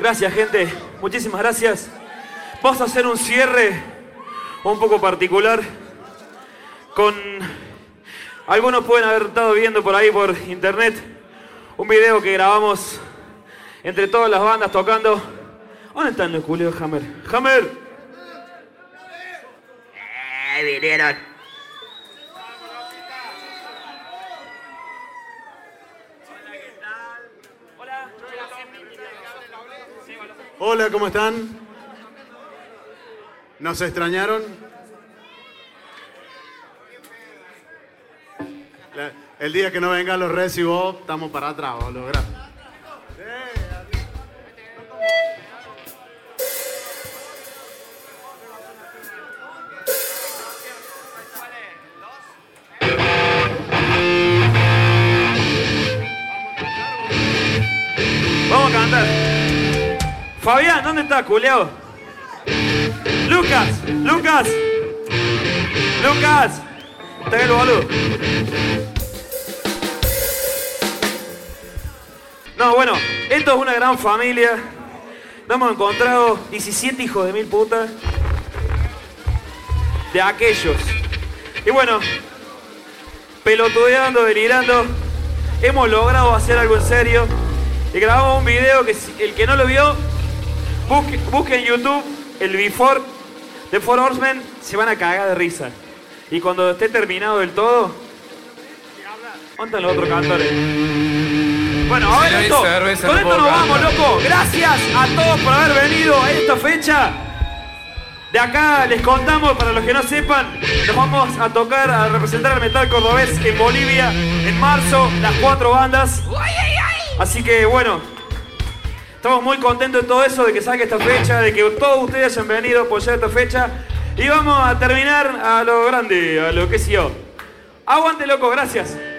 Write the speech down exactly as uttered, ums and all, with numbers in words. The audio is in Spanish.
Gracias, gente. Muchísimas gracias. Vamos a hacer un cierre un poco particular con... Algunos pueden haber estado viendo por ahí por internet un video que grabamos entre todas las bandas tocando. ¿Dónde están los culeos de Hammer? ¡Hammer! ¡Eh, vinieron! Hola, ¿cómo están? ¿Nos extrañaron? La- el día que no vengan los Resi Bob, estamos para atrás, boludo. Gracias. Vamos a cantar. Fabián, ¿dónde está, culeado? Lucas, Lucas, Lucas. Está el boludo. No, bueno, esto es una gran familia. Nos hemos encontrado diecisiete hijos de mil putas. De aquellos. Y bueno, pelotudeando, delirando, hemos logrado hacer algo en serio. Y grabamos un video que si el que no lo vio, busque, busque en YouTube el Before de Four Horsemen, se van a cagar de risa. Y cuando esté terminado del todo, ¿dónde están los otros cantores? Bueno, a ver esto, cerveza, con no esto puedo nos vamos, cantar. loco. Gracias a todos por haber venido a esta fecha. De acá les contamos, para los que no sepan, nos vamos a tocar, a representar al metal cordobés en Bolivia en marzo, las cuatro bandas. Así que bueno, estamos muy contentos de todo eso, de que salga esta fecha, de que todos ustedes hayan venido a apoyar esta fecha. Y vamos a terminar a lo grande, a lo que sé yo. Aguante, loco, gracias.